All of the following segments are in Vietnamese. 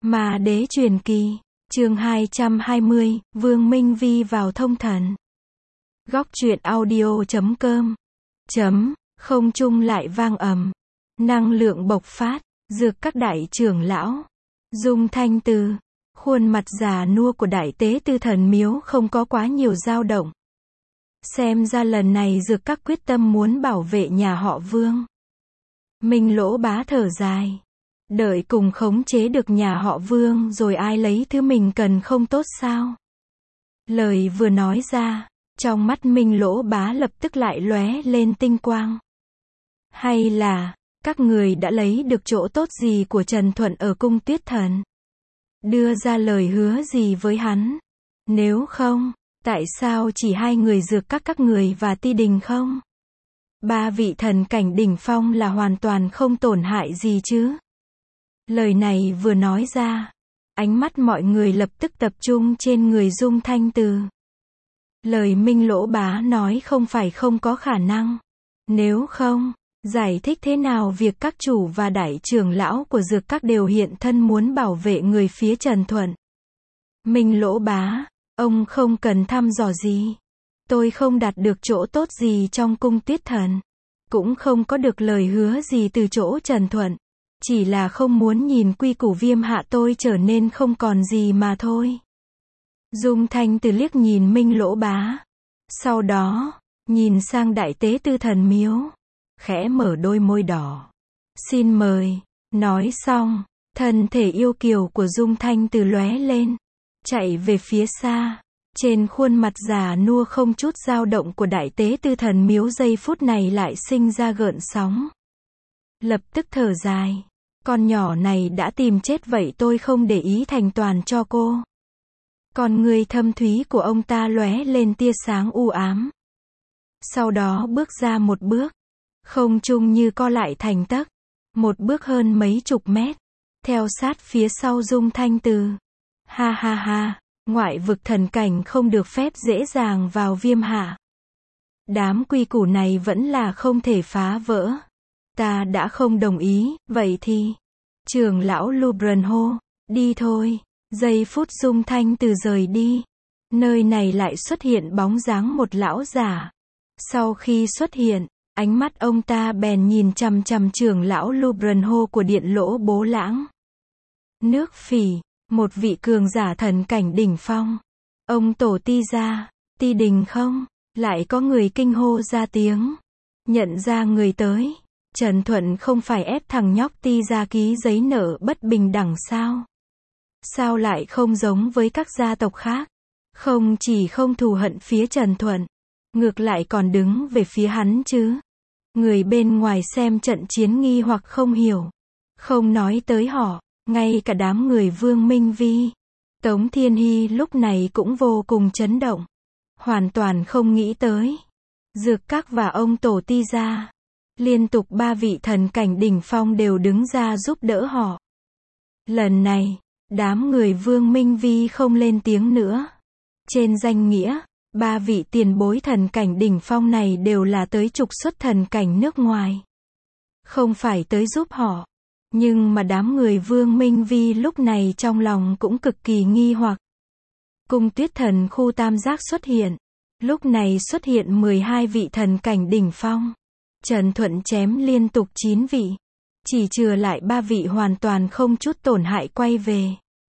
Ma Đế Truyền Kỳ, chương 220, Vương Minh Vi vào thông thần. Góc truyện audio.com. Không trung lại vang ầm. Năng lượng bộc phát, dược các đại trưởng lão. Dung Thanh Từ. Khuôn mặt già nua của đại tế tư thần miếu không có quá nhiều dao động. Xem ra lần này dược các quyết tâm muốn bảo vệ nhà họ Vương. Minh Lỗ Bá thở dài. Đợi cùng khống chế được nhà họ Vương rồi ai lấy thứ mình cần không tốt sao? Lời vừa nói ra, trong mắt Minh Lỗ Bá lập tức lại lóe lên tinh quang. Hay là, các người đã lấy được chỗ tốt gì của Trần Thuận ở cung Tuyết Thần? Đưa ra lời hứa gì với hắn? Nếu không, tại sao chỉ hai người dược các người và Ti Đình không? Ba vị thần cảnh đỉnh phong là hoàn toàn không tổn hại gì chứ? Lời này vừa nói ra, ánh mắt mọi người lập tức tập trung trên người Dung Thanh Từ. Lời Minh Lỗ Bá nói không phải không có khả năng. Nếu không, giải thích thế nào việc các chủ và đại trưởng lão của dược các đều hiện thân muốn bảo vệ người phía Trần Thuận? Minh Lỗ Bá, ông không cần thăm dò gì. Tôi không đạt được chỗ tốt gì trong cung Tuyết Thần. Cũng không có được lời hứa gì từ chỗ Trần Thuận. Chỉ là không muốn nhìn quy củ Viêm Hạ tôi trở nên không còn gì mà thôi. Dung Thanh Từ liếc nhìn Minh Lỗ Bá. Sau đó, nhìn sang đại tế tư thần miếu. Khẽ mở đôi môi đỏ. Xin mời. Nói xong, thân thể yêu kiều của Dung Thanh Từ lóe lên. Chạy về phía xa. Trên khuôn mặt già nua không chút dao động của đại tế tư thần miếu giây phút này lại sinh ra gợn sóng. Lập tức thở dài. Con nhỏ này đã tìm chết vậy tôi không để ý thành toàn cho cô. Con người thâm thúy của ông ta lóe lên tia sáng u ám. Sau đó bước ra một bước. Không trung như co lại thành tấc. Một bước hơn mấy chục mét. Theo sát phía sau Dung Thanh Từ. Ha ha ha, ngoại vực thần cảnh không được phép dễ dàng vào Viêm Hạ. Đám quy củ này vẫn là không thể phá vỡ. Ta đã không đồng ý, vậy thì, trưởng lão Lubran hô, đi thôi. Giây phút Dung Thanh Từ rời đi, nơi này lại xuất hiện bóng dáng một lão giả. Sau khi xuất hiện, ánh mắt ông ta bèn nhìn chằm chằm trưởng lão Lubran hô của điện Lỗ Bố Lãng. Nước Phỉ, một vị cường giả thần cảnh đỉnh phong. Ông tổ Ti gia, Ti Đình không? Lại có người kinh hô ra tiếng. Nhận ra người tới. Trần Thuận không phải ép thằng nhóc Ti gia ký giấy nợ bất bình đẳng sao? Sao lại không giống với các gia tộc khác? Không chỉ không thù hận phía Trần Thuận, ngược lại còn đứng về phía hắn chứ? Người bên ngoài xem trận chiến nghi hoặc không hiểu. Không nói tới họ, ngay cả đám người Vương Minh Vi, Tống Thiên Hy lúc này cũng vô cùng chấn động. Hoàn toàn không nghĩ tới. Dược các và ông tổ Ti gia. Liên tục ba vị thần cảnh đỉnh phong đều đứng ra giúp đỡ họ. Lần này, đám người Vương Minh Vi không lên tiếng nữa. Trên danh nghĩa, ba vị tiền bối thần cảnh đỉnh phong này đều là tới trục xuất thần cảnh nước ngoài. Không phải tới giúp họ. Nhưng mà đám người Vương Minh Vi lúc này trong lòng cũng cực kỳ nghi hoặc. Cung Tuyết Thần khu tam giác xuất hiện. Lúc này xuất hiện 12 vị thần cảnh đỉnh phong. Trần Thuận chém liên tục 9 vị. Chỉ chừa lại 3 vị hoàn toàn không chút tổn hại quay về.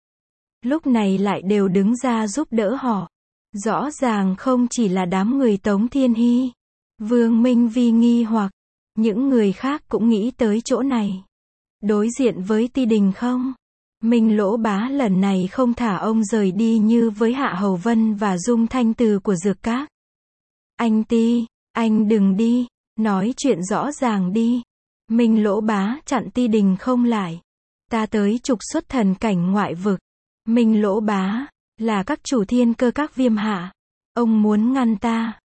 Lúc này lại đều đứng ra giúp đỡ họ. Rõ ràng không chỉ là đám người Tống Thiên Hy, Vương Minh Vi nghi hoặc. Những người khác cũng nghĩ tới chỗ này. Đối diện với Ti Đình không? Minh Lỗ Bá lần này không thả ông rời đi như với Hạ Hầu Vân và Dung Thanh Từ của dược các. Anh Ti, anh đừng đi. Nói chuyện rõ ràng đi. Minh Lỗ Bá chặn Ti Đình không lại. Ta tới trục xuất thần cảnh ngoại vực. Minh Lỗ Bá, là các chủ thiên cơ các Viêm Hạ. Ông muốn ngăn ta.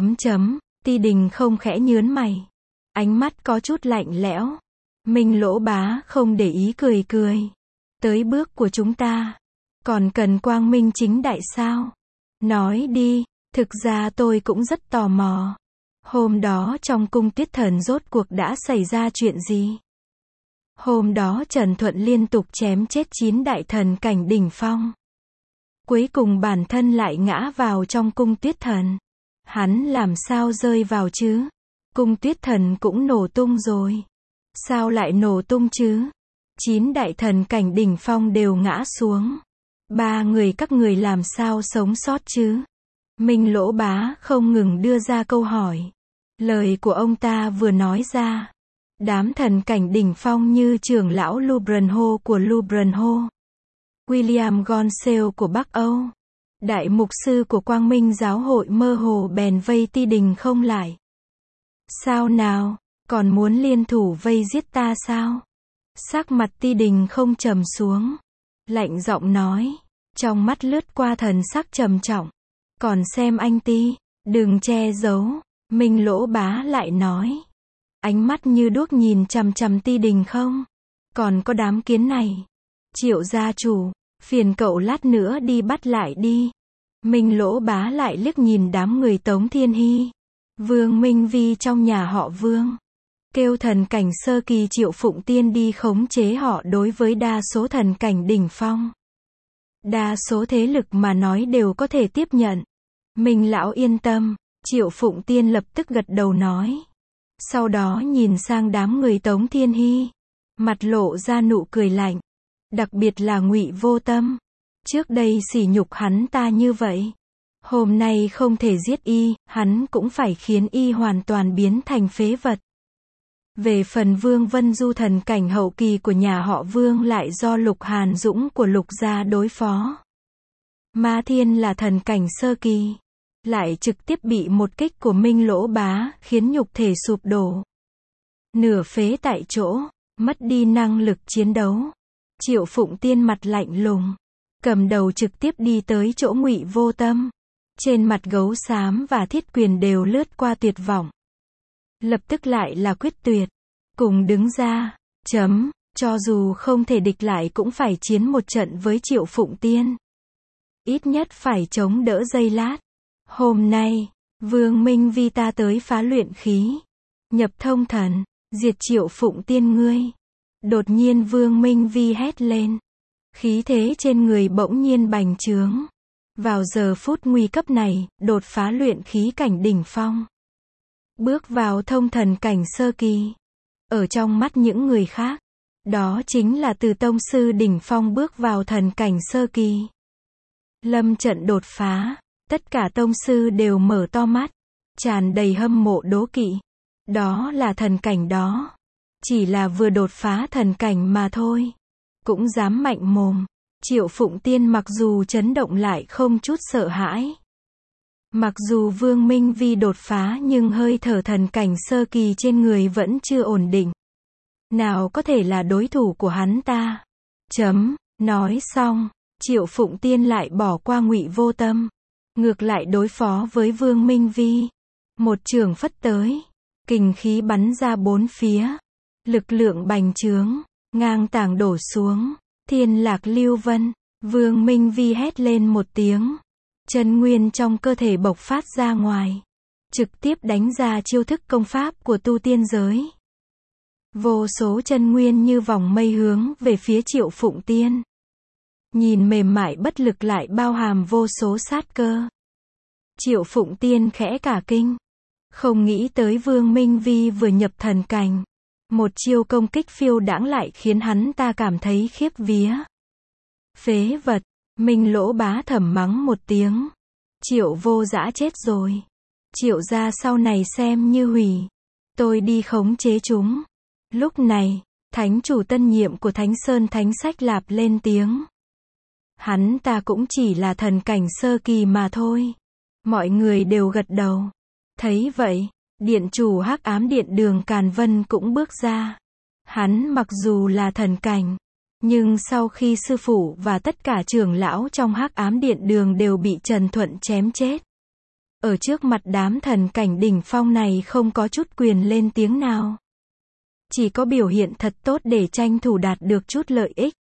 Ti Đình không khẽ nhướn mày. Ánh mắt có chút lạnh lẽo. Minh Lỗ Bá không để ý cười cười. Tới bước của chúng ta. Còn cần quang minh chính đại sao? Nói đi, thực ra tôi cũng rất tò mò. Hôm đó trong cung Tuyết Thần rốt cuộc đã xảy ra chuyện gì? Hôm đó Trần Thuận liên tục chém chết 9 đại thần cảnh đỉnh phong. Cuối cùng bản thân lại ngã vào trong cung Tuyết Thần. Hắn làm sao rơi vào chứ? Cung Tuyết Thần cũng nổ tung rồi. Sao lại nổ tung chứ? 9 đại thần cảnh đỉnh phong đều ngã xuống. 3 người các người làm sao sống sót chứ? Minh Lỗ Bá không ngừng đưa ra câu hỏi. Lời của ông ta vừa nói ra. Đám thần cảnh đỉnh phong như trưởng lão Lubranho của Lubranho, William Gonsale của Bắc Âu, đại mục sư của Quang Minh giáo hội mơ hồ bèn vây Ti Đình không lại. Sao nào, còn muốn liên thủ vây giết ta sao? Sắc mặt Ti Đình không trầm xuống, lạnh giọng nói, trong mắt lướt qua thần sắc trầm trọng. Còn xem anh Ti, đừng che giấu. Minh Lỗ Bá lại nói, ánh mắt như đuốc nhìn chằm chằm Ti Đình không? Còn có đám kiến này. Triệu gia chủ, phiền cậu lát nữa đi bắt lại đi. Minh Lỗ Bá lại liếc nhìn đám người Tống Thiên Hy, Vương Minh Vi trong nhà họ Vương. Kêu thần cảnh sơ kỳ Triệu Phụng Tiên đi khống chế họ đối với đa số thần cảnh đỉnh phong. Đa số thế lực mà nói đều có thể tiếp nhận. Minh lão yên tâm, Triệu Phụng Tiên lập tức gật đầu nói. Sau đó nhìn sang đám người Tống Thiên Hy, mặt lộ ra nụ cười lạnh. Đặc biệt là Ngụy Vô Tâm. Trước đây sỉ nhục hắn ta như vậy. Hôm nay không thể giết y, hắn cũng phải khiến y hoàn toàn biến thành phế vật. Về phần Vương Vân Du thần cảnh hậu kỳ của nhà họ Vương lại do Lục Hàn Dũng của Lục gia đối phó. Ma Thiên là thần cảnh sơ kỳ, lại trực tiếp bị một kích của Minh Lỗ Bá khiến nhục thể sụp đổ. Nửa phế tại chỗ, mất đi năng lực chiến đấu. Triệu Phụng Tiên mặt lạnh lùng, cầm đầu trực tiếp đi tới chỗ Ngụy Vô Tâm. Trên mặt gấu xám và Thiết Quyền đều lướt qua tuyệt vọng. Lập tức lại là quyết tuyệt, cùng đứng ra, cho dù không thể địch lại cũng phải chiến một trận với Triệu Phụng Tiên. Ít nhất phải chống đỡ giây lát. Hôm nay, Vương Minh Vi ta tới phá luyện khí, nhập thông thần, diệt Triệu Phụng Tiên ngươi. Đột nhiên Vương Minh Vi hét lên. Khí thế trên người bỗng nhiên bành trướng. Vào giờ phút nguy cấp này, đột phá luyện khí cảnh đỉnh phong. Bước vào thông thần cảnh sơ kỳ. Ở trong mắt những người khác, đó chính là từ tông sư đỉnh phong bước vào thần cảnh sơ kỳ. Lâm trận đột phá, tất cả tông sư đều mở to mắt, tràn đầy hâm mộ đố kỵ. Đó là thần cảnh đó. Chỉ là vừa đột phá thần cảnh mà thôi. Cũng dám mạnh mồm. Triệu Phụng Tiên mặc dù chấn động lại không chút sợ hãi. Mặc dù Vương Minh Vi đột phá nhưng hơi thở thần cảnh sơ kỳ trên người vẫn chưa ổn định. Nào có thể là đối thủ của hắn ta. Nói xong, Triệu Phụng Tiên lại bỏ qua Ngụy Vô Tâm. Ngược lại đối phó với Vương Minh Vi. Một chưởng phất tới. Kình khí bắn ra bốn phía. Lực lượng bành trướng, ngang tảng đổ xuống. Thiên Lạc Lưu Vân. Vương Minh Vi hét lên một tiếng. Chân nguyên trong cơ thể bộc phát ra ngoài. Trực tiếp đánh ra chiêu thức công pháp của tu tiên giới. Vô số chân nguyên như vòng mây hướng về phía Triệu Phụng Tiên. Nhìn mềm mại bất lực lại bao hàm vô số sát cơ. Triệu Phụng Tiên khẽ cả kinh. Không nghĩ tới Vương Minh Vi vừa nhập thần cảnh. Một chiêu công kích phiêu đãng lại khiến hắn ta cảm thấy khiếp vía. Phế vật, Minh Lỗ Bá thầm mắng một tiếng. Triệu Vô Dã chết rồi. Triệu gia sau này xem như hủy. Tôi đi khống chế chúng. Lúc này, thánh chủ tân nhiệm của Thánh Sơn Thánh Sách Lạp lên tiếng. Hắn ta cũng chỉ là thần cảnh sơ kỳ mà thôi. Mọi người đều gật đầu. Thấy vậy, điện chủ Hắc Ám Điện Đường Càn Vân cũng bước ra. Hắn mặc dù là thần cảnh, nhưng sau khi sư phụ và tất cả trưởng lão trong Hắc Ám Điện Đường đều bị Trần Thuận chém chết. Ở trước mặt đám thần cảnh đỉnh phong này không có chút quyền lên tiếng nào. Chỉ có biểu hiện thật tốt để tranh thủ đạt được chút lợi ích.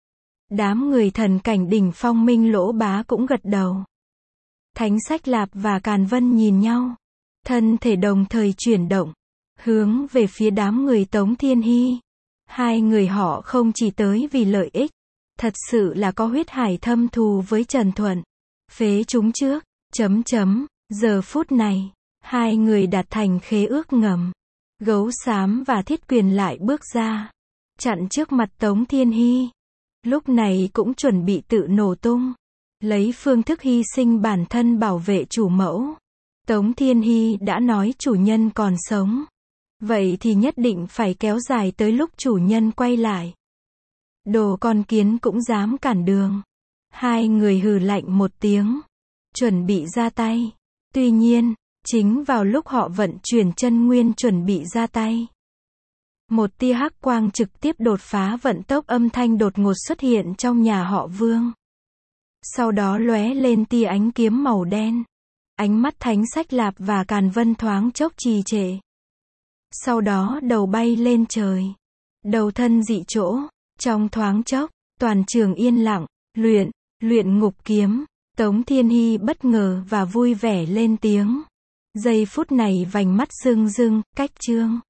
Đám người thần cảnh đỉnh phong Minh Lỗ Bá cũng gật đầu. Thánh Sách Lạp và Càn Vân nhìn nhau. Thân thể đồng thời chuyển động. Hướng về phía đám người Tống Thiên Hy. Hai người họ không chỉ tới vì lợi ích, thật sự là có huyết hải thâm thù với Trần Thuận. Phế chúng trước, giờ phút này, hai người đạt thành khế ước ngầm. Gấu xám và Thiết Quyền lại bước ra, chặn trước mặt Tống Thiên Hy. Lúc này cũng chuẩn bị tự nổ tung, lấy phương thức hy sinh bản thân bảo vệ chủ mẫu. Tống Thiên Hy đã nói chủ nhân còn sống, vậy thì nhất định phải kéo dài tới lúc chủ nhân quay lại. Đồ con kiến cũng dám cản đường. Hai người hừ lạnh một tiếng, chuẩn bị ra tay. Tuy nhiên, chính vào lúc họ vận chuyển chân nguyên chuẩn bị ra tay, một tia hắc quang trực tiếp đột phá vận tốc âm thanh đột ngột xuất hiện trong nhà họ Vương. Sau đó lóe lên tia ánh kiếm màu đen. Ánh mắt Thánh Sách Lạp và Càn Vân thoáng chốc trì trệ. Sau đó đầu bay lên trời. Đầu thân dị chỗ. Trong thoáng chốc, toàn trường yên lặng. Luyện ngục kiếm. Tống Thiên Hy bất ngờ và vui vẻ lên tiếng. Giây phút này vành mắt rưng rưng, cách chương.